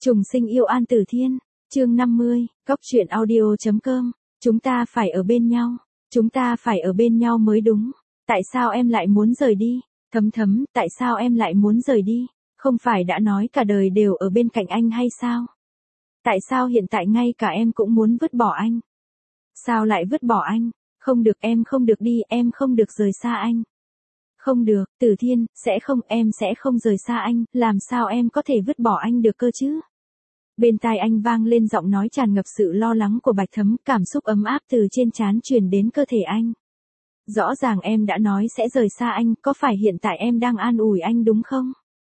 Trùng sinh yêu An Tử Thiên, chương 50, Cóc truyện audio.com, chúng ta phải ở bên nhau, chúng ta phải ở bên nhau mới đúng. Tại sao em lại muốn rời đi? Thấm Thấm, tại sao em lại muốn rời đi? Không phải đã nói cả đời đều ở bên cạnh anh hay sao? Tại sao hiện tại ngay cả em cũng muốn vứt bỏ anh? Sao lại vứt bỏ anh? Không được, em không được đi, em không được rời xa anh. Không được, Tử Thiên, em sẽ không rời xa anh, làm sao em có thể vứt bỏ anh được cơ chứ? Bên tai anh vang lên giọng nói tràn ngập sự lo lắng của Bạch Thấm, cảm xúc ấm áp từ trên trán truyền đến cơ thể anh. Rõ ràng em đã nói sẽ rời xa anh, có phải hiện tại em đang an ủi anh đúng không?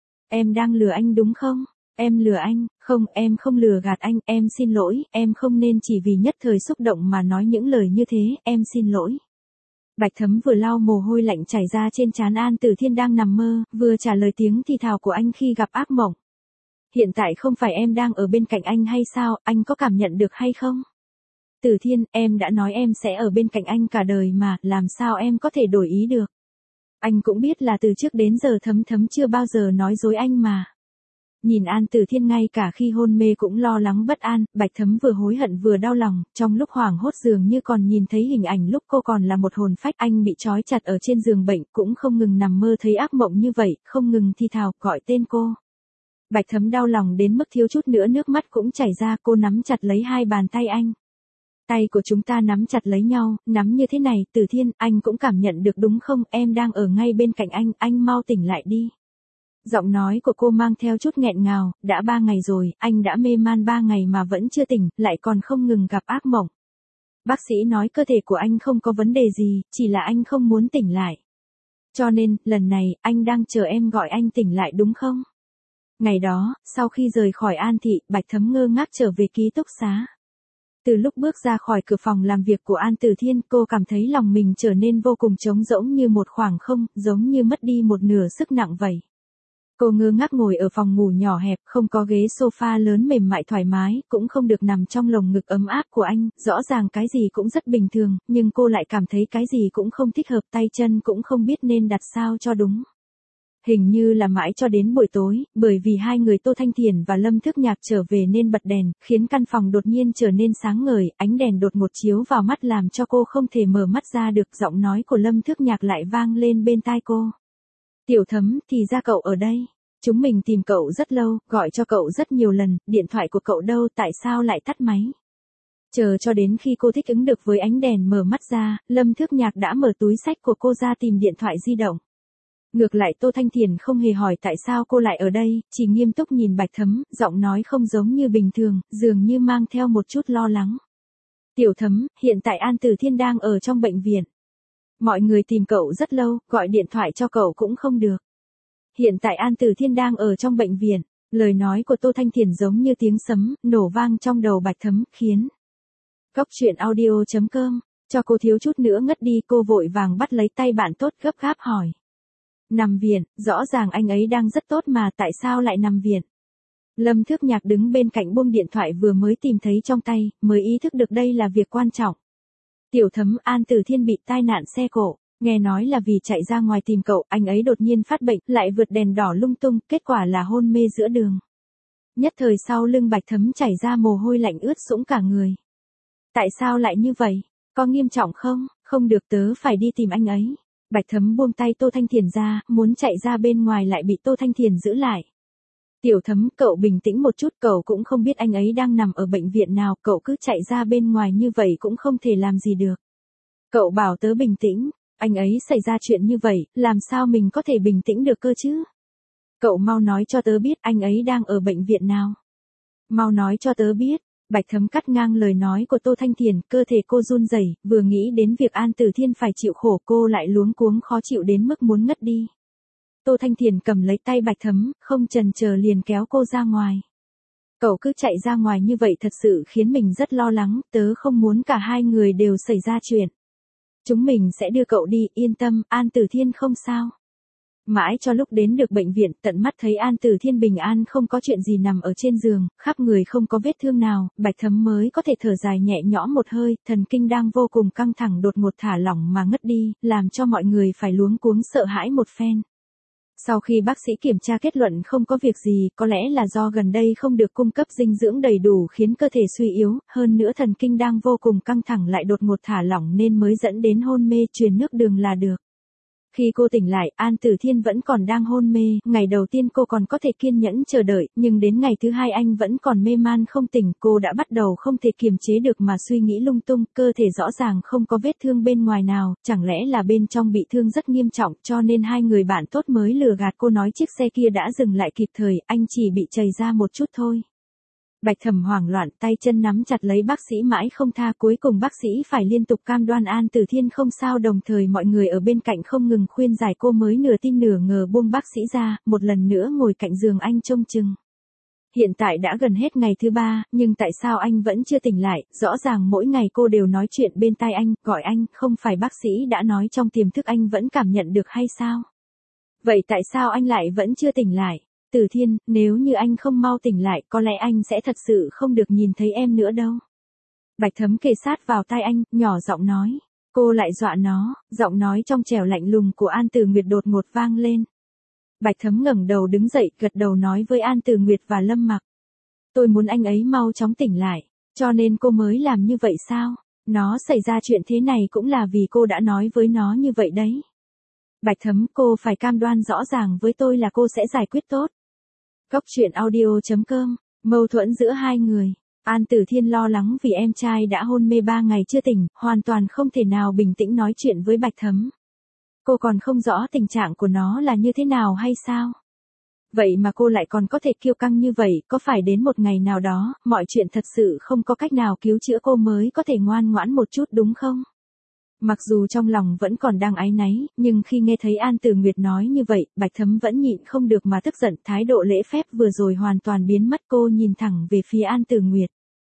Em đang lừa anh đúng không? Em lừa anh, không, em không lừa gạt anh, em xin lỗi, em không nên chỉ vì nhất thời xúc động mà nói những lời như thế, em xin lỗi. Bạch Thấm vừa lau mồ hôi lạnh chảy ra trên trán An Tử Thiên đang nằm mơ, vừa trả lời tiếng thì thào của anh khi gặp ác mộng. Hiện tại không phải em đang ở bên cạnh anh hay sao, anh có cảm nhận được hay không? Tử Thiên, em đã nói em sẽ ở bên cạnh anh cả đời mà, làm sao em có thể đổi ý được? Anh cũng biết là từ trước đến giờ Thấm Thấm chưa bao giờ nói dối anh mà. Nhìn An Tử Thiên ngay cả khi hôn mê cũng lo lắng bất an, Bạch Thấm vừa hối hận vừa đau lòng, trong lúc hoảng hốt dường như còn nhìn thấy hình ảnh lúc cô còn là một hồn phách, anh bị trói chặt ở trên giường bệnh, cũng không ngừng nằm mơ thấy ác mộng như vậy, không ngừng thi thào, gọi tên cô. Bạch Thấm đau lòng đến mức thiếu chút nữa nước mắt cũng chảy ra, cô nắm chặt lấy hai bàn tay anh. Tay của chúng ta nắm chặt lấy nhau, nắm như thế này, Tử Thiên, anh cũng cảm nhận được đúng không, em đang ở ngay bên cạnh anh mau tỉnh lại đi. Giọng nói của cô mang theo chút nghẹn ngào, đã 3 ngày rồi, anh đã mê man 3 ngày mà vẫn chưa tỉnh, lại còn không ngừng gặp ác mộng. Bác sĩ nói cơ thể của anh không có vấn đề gì, chỉ là anh không muốn tỉnh lại. Cho nên, lần này, anh đang chờ em gọi anh tỉnh lại đúng không? Ngày đó, sau khi rời khỏi An Thị, Bạch Thấm ngơ ngác trở về ký túc xá. Từ lúc bước ra khỏi cửa phòng làm việc của An Tử Thiên, cô cảm thấy lòng mình trở nên vô cùng trống rỗng như một khoảng không, giống như mất đi một nửa sức nặng vậy. Cô ngơ ngác ngồi ở phòng ngủ nhỏ hẹp, không có ghế sofa lớn mềm mại thoải mái, cũng không được nằm trong lồng ngực ấm áp của anh, rõ ràng cái gì cũng rất bình thường, nhưng cô lại cảm thấy cái gì cũng không thích hợp, tay chân cũng không biết nên đặt sao cho đúng. Hình như là mãi cho đến buổi tối, bởi vì hai người Tô Thanh Thiền và Lâm Thức Nhạc trở về nên bật đèn, khiến căn phòng đột nhiên trở nên sáng ngời, ánh đèn đột ngột chiếu vào mắt làm cho cô không thể mở mắt ra được, giọng nói của Lâm Thức Nhạc lại vang lên bên tai cô. Tiểu Thấm, thì ra cậu ở đây. Chúng mình tìm cậu rất lâu, gọi cho cậu rất nhiều lần, điện thoại của cậu đâu, tại sao lại tắt máy? Chờ cho đến khi cô thích ứng được với ánh đèn mở mắt ra, Lâm Thức Nhạc đã mở túi xách của cô ra tìm điện thoại di động. Ngược lại Tô Thanh Thiền không hề hỏi tại sao cô lại ở đây, chỉ nghiêm túc nhìn Bạch Thấm, giọng nói không giống như bình thường, dường như mang theo một chút lo lắng. Tiểu Thấm, hiện tại An Tử Thiên đang ở trong bệnh viện. Mọi người tìm cậu rất lâu, gọi điện thoại cho cậu cũng không được. Hiện tại An Tử Thiên đang ở trong bệnh viện. Lời nói của Tô Thanh Thiền giống như tiếng sấm, nổ vang trong đầu Bạch Thấm, khiến Cóc truyện audio.com, cho cô thiếu chút nữa ngất đi, cô vội vàng bắt lấy tay bạn tốt gấp gáp hỏi. Nằm viện, rõ ràng anh ấy đang rất tốt mà tại sao lại nằm viện? Lâm Thước Nhạc đứng bên cạnh buông điện thoại vừa mới tìm thấy trong tay, mới ý thức được đây là việc quan trọng. Tiểu Thấm, An Tử Thiên bị tai nạn xe cộ, nghe nói là vì chạy ra ngoài tìm cậu, anh ấy đột nhiên phát bệnh, lại vượt đèn đỏ lung tung, kết quả là hôn mê giữa đường. Nhất thời sau lưng Bạch Thấm chảy ra mồ hôi lạnh ướt sũng cả người. Tại sao lại như vậy? Có nghiêm trọng không? Không được, tớ phải đi tìm anh ấy. Bạch Thấm buông tay Tô Thanh Thiền ra, muốn chạy ra bên ngoài lại bị Tô Thanh Thiền giữ lại. Tiểu Thấm, cậu bình tĩnh một chút, cậu cũng không biết anh ấy đang nằm ở bệnh viện nào, cậu cứ chạy ra bên ngoài như vậy cũng không thể làm gì được. Cậu bảo tớ bình tĩnh, anh ấy xảy ra chuyện như vậy, làm sao mình có thể bình tĩnh được cơ chứ? Cậu mau nói cho tớ biết anh ấy đang ở bệnh viện nào. Mau nói cho tớ biết. Bạch Thấm cắt ngang lời nói của Tô Thanh Thiền, cơ thể cô run rẩy, vừa nghĩ đến việc An Tử Thiên phải chịu khổ cô lại luống cuống khó chịu đến mức muốn ngất đi. Tô Thanh Thiền cầm lấy tay Bạch Thấm, không chần chờ liền kéo cô ra ngoài. Cậu cứ chạy ra ngoài như vậy thật sự khiến mình rất lo lắng, tớ không muốn cả hai người đều xảy ra chuyện. Chúng mình sẽ đưa cậu đi, yên tâm, An Tử Thiên không sao. Mãi cho lúc đến được bệnh viện, tận mắt thấy An Tử Thiên bình an không có chuyện gì nằm ở trên giường, khắp người không có vết thương nào, Bạch Thấm mới có thể thở dài nhẹ nhõm một hơi, thần kinh đang vô cùng căng thẳng đột ngột thả lỏng mà ngất đi, làm cho mọi người phải luống cuống sợ hãi một phen. Sau khi bác sĩ kiểm tra kết luận không có việc gì, có lẽ là do gần đây không được cung cấp dinh dưỡng đầy đủ khiến cơ thể suy yếu, hơn nữa thần kinh đang vô cùng căng thẳng lại đột ngột thả lỏng nên mới dẫn đến hôn mê, truyền nước đường là được. Khi cô tỉnh lại, An Tử Thiên vẫn còn đang hôn mê, ngày đầu tiên cô còn có thể kiên nhẫn chờ đợi, nhưng đến ngày thứ hai anh vẫn còn mê man không tỉnh, cô đã bắt đầu không thể kiềm chế được mà suy nghĩ lung tung, cơ thể rõ ràng không có vết thương bên ngoài nào, chẳng lẽ là bên trong bị thương rất nghiêm trọng, cho nên hai người bạn tốt mới lừa gạt cô nói chiếc xe kia đã dừng lại kịp thời, anh chỉ bị chày ra một chút thôi. Bạch Thẩm hoảng loạn, tay chân nắm chặt lấy bác sĩ mãi không tha, cuối cùng bác sĩ phải liên tục cam đoan An Tử Thiên không sao, đồng thời mọi người ở bên cạnh không ngừng khuyên giải, cô mới nửa tin nửa ngờ buông bác sĩ ra, một lần nữa ngồi cạnh giường anh trông chừng. Hiện tại đã gần hết ngày thứ ba, nhưng tại sao anh vẫn chưa tỉnh lại, rõ ràng mỗi ngày cô đều nói chuyện bên tai anh, gọi anh, không phải bác sĩ đã nói trong tiềm thức anh vẫn cảm nhận được hay sao? Vậy tại sao anh lại vẫn chưa tỉnh lại? Tử Thiên, nếu như anh không mau tỉnh lại, có lẽ anh sẽ thật sự không được nhìn thấy em nữa đâu. Bạch Thấm kề sát vào tai anh, nhỏ giọng nói. Cô lại dọa nó, giọng nói trong trẻo lạnh lùng của An Tử Nguyệt đột ngột vang lên. Bạch Thấm ngẩng đầu đứng dậy, gật đầu nói với An Tử Nguyệt và Lâm Mặc. Tôi muốn anh ấy mau chóng tỉnh lại, cho nên cô mới làm như vậy sao? Nó xảy ra chuyện thế này cũng là vì cô đã nói với nó như vậy đấy. Bạch Thấm, cô phải cam đoan rõ ràng với tôi là cô sẽ giải quyết tốt. Góc truyện audio.com, mâu thuẫn giữa hai người. An Tử Thiên lo lắng vì em trai đã hôn mê 3 ngày chưa tỉnh, hoàn toàn không thể nào bình tĩnh nói chuyện với Bạch Thấm. Cô còn không rõ tình trạng của nó là như thế nào hay sao? Vậy mà cô lại còn có thể kiêu căng như vậy, có phải đến một ngày nào đó, mọi chuyện thật sự không có cách nào cứu chữa cô mới có thể ngoan ngoãn một chút đúng không? Mặc dù trong lòng vẫn còn đang áy náy, nhưng khi nghe thấy An Tử Nguyệt nói như vậy, Bạch Thấm vẫn nhịn không được mà tức giận, thái độ lễ phép vừa rồi hoàn toàn biến mất, cô nhìn thẳng về phía An Tử Nguyệt.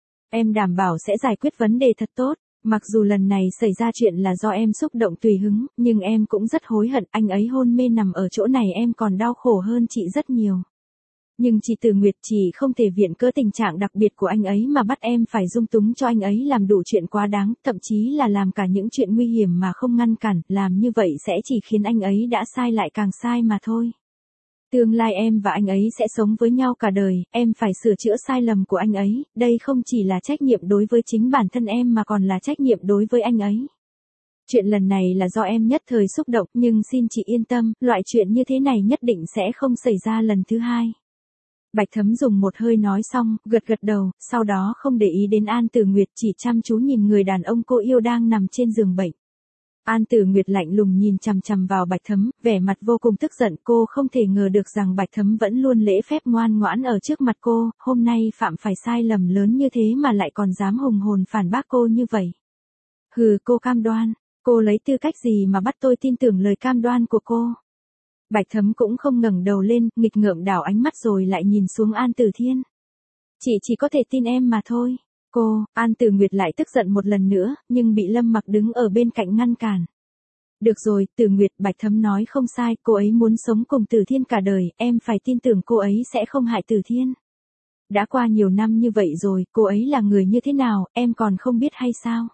Em đảm bảo sẽ giải quyết vấn đề thật tốt, mặc dù lần này xảy ra chuyện là do em xúc động tùy hứng, nhưng em cũng rất hối hận, anh ấy hôn mê nằm ở chỗ này em còn đau khổ hơn chị rất nhiều. Nhưng chị Tử Nguyệt chỉ không thể viện cớ tình trạng đặc biệt của anh ấy mà bắt em phải dung túng cho anh ấy làm đủ chuyện quá đáng, thậm chí là làm cả những chuyện nguy hiểm mà không ngăn cản, làm như vậy sẽ chỉ khiến anh ấy đã sai lại càng sai mà thôi. Tương lai em và anh ấy sẽ sống với nhau cả đời, em phải sửa chữa sai lầm của anh ấy, đây không chỉ là trách nhiệm đối với chính bản thân em mà còn là trách nhiệm đối với anh ấy. Chuyện lần này là do em nhất thời xúc động, nhưng xin chị yên tâm, loại chuyện như thế này nhất định sẽ không xảy ra lần thứ hai. Bạch Thấm dùng một hơi nói xong, gật gật đầu, sau đó không để ý đến An Tử Nguyệt, chỉ chăm chú nhìn người đàn ông cô yêu đang nằm trên giường bệnh. An Tử Nguyệt lạnh lùng nhìn chằm chằm vào Bạch Thấm, vẻ mặt vô cùng tức giận, cô không thể ngờ được rằng Bạch Thấm vẫn luôn lễ phép ngoan ngoãn ở trước mặt cô, hôm nay phạm phải sai lầm lớn như thế mà lại còn dám hùng hồn phản bác cô như vậy. Hừ, cô cam đoan, cô lấy tư cách gì mà bắt tôi tin tưởng lời cam đoan của cô? Bạch Thấm cũng không ngẩng đầu lên, nghịch ngợm đảo ánh mắt rồi lại nhìn xuống An Tử Thiên. Chị chỉ có thể tin em mà thôi. Cô, An Tử Nguyệt lại tức giận một lần nữa, nhưng bị Lâm Mặc đứng ở bên cạnh ngăn cản. Được rồi, Tử Nguyệt, Bạch Thấm nói không sai, cô ấy muốn sống cùng Tử Thiên cả đời, em phải tin tưởng cô ấy sẽ không hại Tử Thiên. Đã qua nhiều năm như vậy rồi, cô ấy là người như thế nào, em còn không biết hay sao?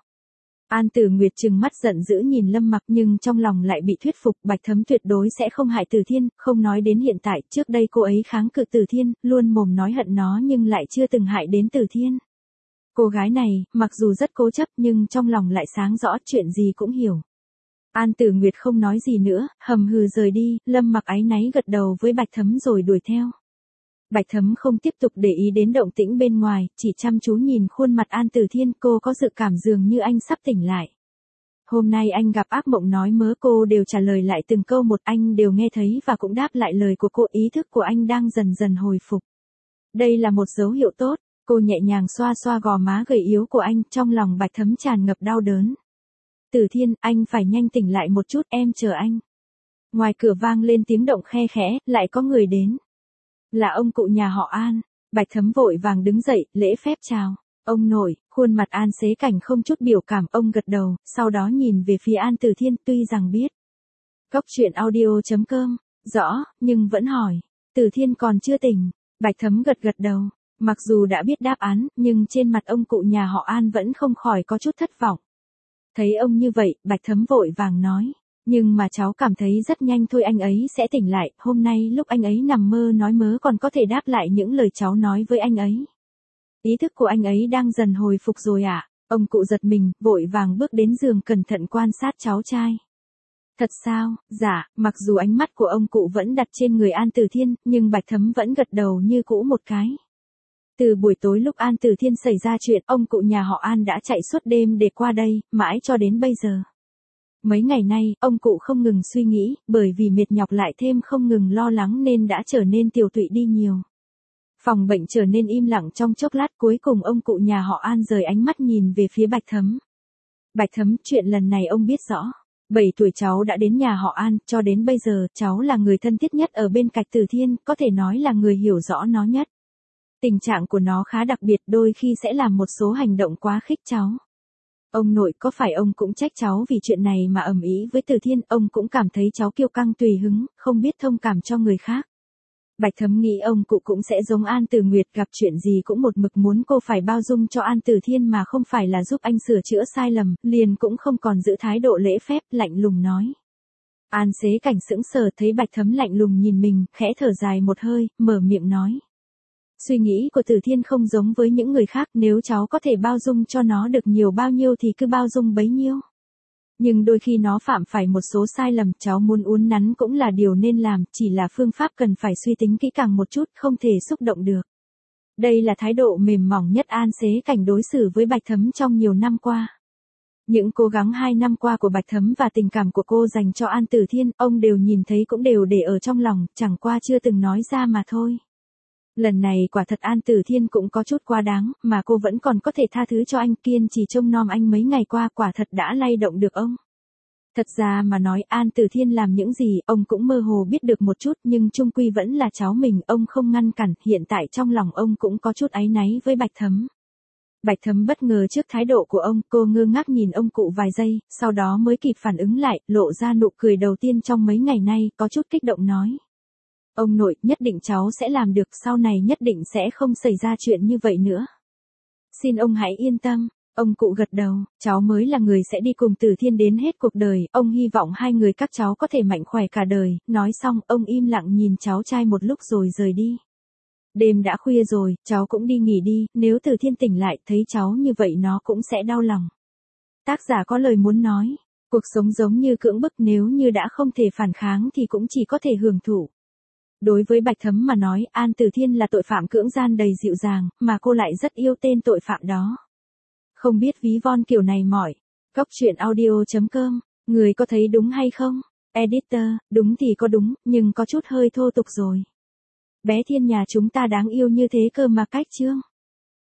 An Tử Nguyệt trừng mắt giận dữ nhìn Lâm Mặc nhưng trong lòng lại bị thuyết phục, Bạch Thấm tuyệt đối sẽ không hại Tử Thiên, không nói đến hiện tại, trước đây cô ấy kháng cự Tử Thiên, luôn mồm nói hận nó nhưng lại chưa từng hại đến Tử Thiên. Cô gái này, mặc dù rất cố chấp nhưng trong lòng lại sáng rõ, chuyện gì cũng hiểu. An Tử Nguyệt không nói gì nữa, hầm hừ rời đi, Lâm Mặc áy náy gật đầu với Bạch Thấm rồi đuổi theo. Bạch Thấm không tiếp tục để ý đến động tĩnh bên ngoài, chỉ chăm chú nhìn khuôn mặt An Tử Thiên, cô có dự cảm dường như anh sắp tỉnh lại. Hôm nay anh gặp ác mộng nói mớ, cô đều trả lời lại từng câu một, anh đều nghe thấy và cũng đáp lại lời của cô, ý thức của anh đang dần dần hồi phục. Đây là một dấu hiệu tốt, cô nhẹ nhàng xoa xoa gò má gầy yếu của anh, trong lòng Bạch Thấm tràn ngập đau đớn. Tử Thiên, anh phải nhanh tỉnh lại một chút, em chờ anh. Ngoài cửa vang lên tiếng động khe khẽ, lại có người đến. Là ông cụ nhà họ An. Bạch Thấm vội vàng đứng dậy, lễ phép chào. Ông nội, khuôn mặt An Xế Cảnh không chút biểu cảm, ông gật đầu, sau đó nhìn về phía An Tử Thiên, tuy rằng biết. Góc truyện audio.com, rõ, nhưng vẫn hỏi. Tử Thiên còn chưa tỉnh. Bạch Thấm gật gật đầu. Mặc dù đã biết đáp án, nhưng trên mặt ông cụ nhà họ An vẫn không khỏi có chút thất vọng. Thấy ông như vậy, Bạch Thấm vội vàng nói. Nhưng mà cháu cảm thấy rất nhanh thôi anh ấy sẽ tỉnh lại, hôm nay lúc anh ấy nằm mơ nói mớ còn có thể đáp lại những lời cháu nói với anh ấy. Ý thức của anh ấy đang dần hồi phục rồi ạ. Ông cụ giật mình, vội vàng bước đến giường cẩn thận quan sát cháu trai. Thật sao? Dạ, mặc dù ánh mắt của ông cụ vẫn đặt trên người An Tử Thiên, nhưng Bạch Thấm vẫn gật đầu như cũ một cái. Từ buổi tối lúc An Tử Thiên xảy ra chuyện, ông cụ nhà họ An đã chạy suốt đêm để qua đây, mãi cho đến bây giờ. Mấy ngày nay, ông cụ không ngừng suy nghĩ, bởi vì mệt nhọc lại thêm không ngừng lo lắng nên đã trở nên tiều tụy đi nhiều. Phòng bệnh trở nên im lặng trong chốc lát, cuối cùng ông cụ nhà họ An rời ánh mắt nhìn về phía Bạch Thấm. Bạch Thấm, chuyện lần này ông biết rõ. 7 tuổi cháu đã đến nhà họ An, cho đến bây giờ, cháu là người thân thiết nhất ở bên cạnh Tử Thiên, có thể nói là người hiểu rõ nó nhất. Tình trạng của nó khá đặc biệt, đôi khi sẽ làm một số hành động quá khích cháu. Ông nội, có phải ông cũng trách cháu vì chuyện này mà ầm ĩ với Tử Thiên, ông cũng cảm thấy cháu kiêu căng tùy hứng, không biết thông cảm cho người khác. Bạch Thấm nghĩ ông cụ cũng sẽ giống An Tử Nguyệt, gặp chuyện gì cũng một mực muốn cô phải bao dung cho An Tử Thiên mà không phải là giúp anh sửa chữa sai lầm, liền cũng không còn giữ thái độ lễ phép, lạnh lùng nói. An Xế Cảnh sững sờ thấy Bạch Thấm lạnh lùng nhìn mình, khẽ thở dài một hơi, mở miệng nói. Suy nghĩ của Tử Thiên không giống với những người khác, nếu cháu có thể bao dung cho nó được nhiều bao nhiêu thì cứ bao dung bấy nhiêu. Nhưng đôi khi nó phạm phải một số sai lầm, cháu muốn uốn nắn cũng là điều nên làm, chỉ là phương pháp cần phải suy tính kỹ càng một chút, không thể xúc động được. Đây là thái độ mềm mỏng nhất An Xế Cảnh đối xử với Bạch Thấm trong nhiều năm qua. Những cố gắng 2 năm qua của Bạch Thấm và tình cảm của cô dành cho An Tử Thiên, ông đều nhìn thấy cũng đều để ở trong lòng, chẳng qua chưa từng nói ra mà thôi. Lần này quả thật An Tử Thiên cũng có chút quá đáng, mà cô vẫn còn có thể tha thứ cho anh, kiên trì trông nom anh mấy ngày qua quả thật đã lay động được ông. Thật ra mà nói An Tử Thiên làm những gì, ông cũng mơ hồ biết được một chút, nhưng chung quy vẫn là cháu mình, ông không ngăn cản, hiện tại trong lòng ông cũng có chút áy náy với Bạch Thấm. Bạch Thấm bất ngờ trước thái độ của ông, cô ngơ ngác nhìn ông cụ vài giây, sau đó mới kịp phản ứng lại, lộ ra nụ cười đầu tiên trong mấy ngày nay, có chút kích động nói. Ông nội, nhất định cháu sẽ làm được, sau này nhất định sẽ không xảy ra chuyện như vậy nữa. Xin ông hãy yên tâm. Ông cụ gật đầu, cháu mới là người sẽ đi cùng Tử Thiên đến hết cuộc đời, ông hy vọng hai người các cháu có thể mạnh khỏe cả đời. Nói xong, ông im lặng nhìn cháu trai một lúc rồi rời đi. Đêm đã khuya rồi, cháu cũng đi nghỉ đi, nếu Tử Thiên tỉnh lại thấy cháu như vậy nó cũng sẽ đau lòng. Tác giả có lời muốn nói, cuộc sống giống như cưỡng bức, nếu như đã không thể phản kháng thì cũng chỉ có thể hưởng thụ. Đối với Bạch Thấm mà nói, An Tử Thiên là tội phạm cưỡng gian đầy dịu dàng, mà cô lại rất yêu tên tội phạm đó. Không biết ví von kiểu này mỏi. Cóc truyện audio.com, người có thấy đúng hay không? Editor, đúng thì có đúng, nhưng có chút hơi thô tục rồi. Bé Thiên nhà chúng ta đáng yêu như thế cơ mà cách chương.